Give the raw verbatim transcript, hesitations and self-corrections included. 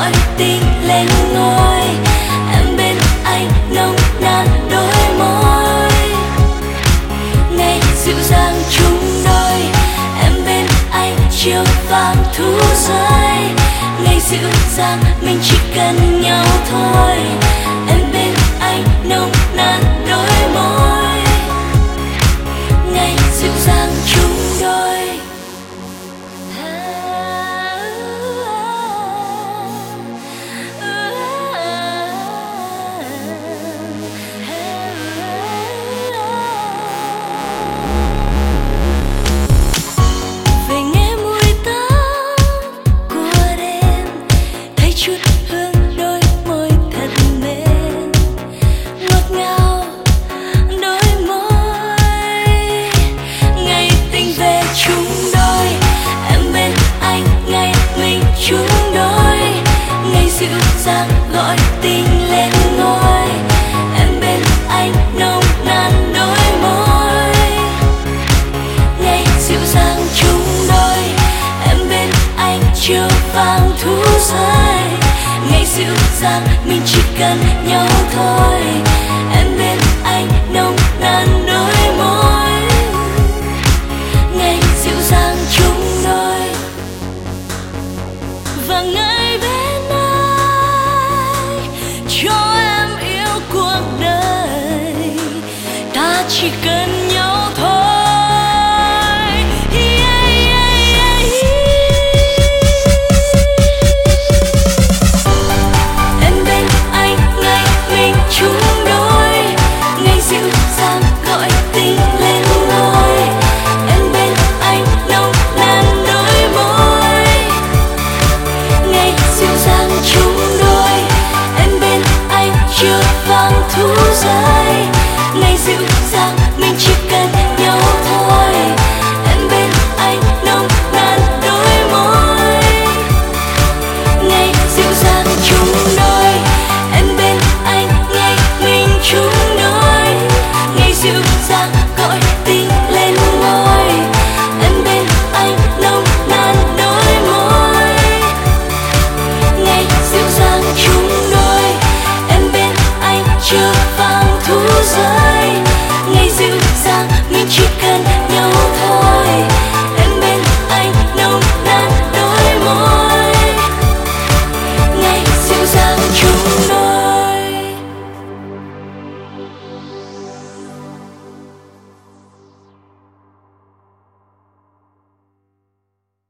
gọi tình lên ngôi. Em bên anh nồng nàn đôi môi, ngày dịu dàng chung đôi. Em bên anh chiều vàng thu rơi, ngày dịu dàng mình chỉ cần nhau thôi. Em bên anh nồng nàn đôi môi, ngày dịu dàng chung đôi. Về nghe mùi tóc của đêm, thấy chút hương đôi môi thật mềm, ngọt ngào đôi môi. Ngày tình về chung đôi, em bên anh ngày mình chung đôi. Ngày dịu dàng gọi tình lên ngôi, em bên anh nồng nàn đôi môi. Ngày dịu dàng chung đôi, em bên anh chiều vàng thu rơi. Ngày dịu dàng mình chỉ cần nhau thôi. Em bên anh nồng nàn đôi môi, ngày dịu dàng chung đôi. Và ngày bên anh cho em yêu cuộc đời, ta chỉ cần nhau thôi. Yeah, yeah, yeah. Em bên anh ngày mình chung đôi, ngày dịu dàng gọi tình lên ngôi. Em bên anh nồng nàn đôi môi, ngày dịu dàng chung đôi. Em bên anh chiều vàng thu rơi, ngày dịu dàng mình chỉ cần nhau thôi.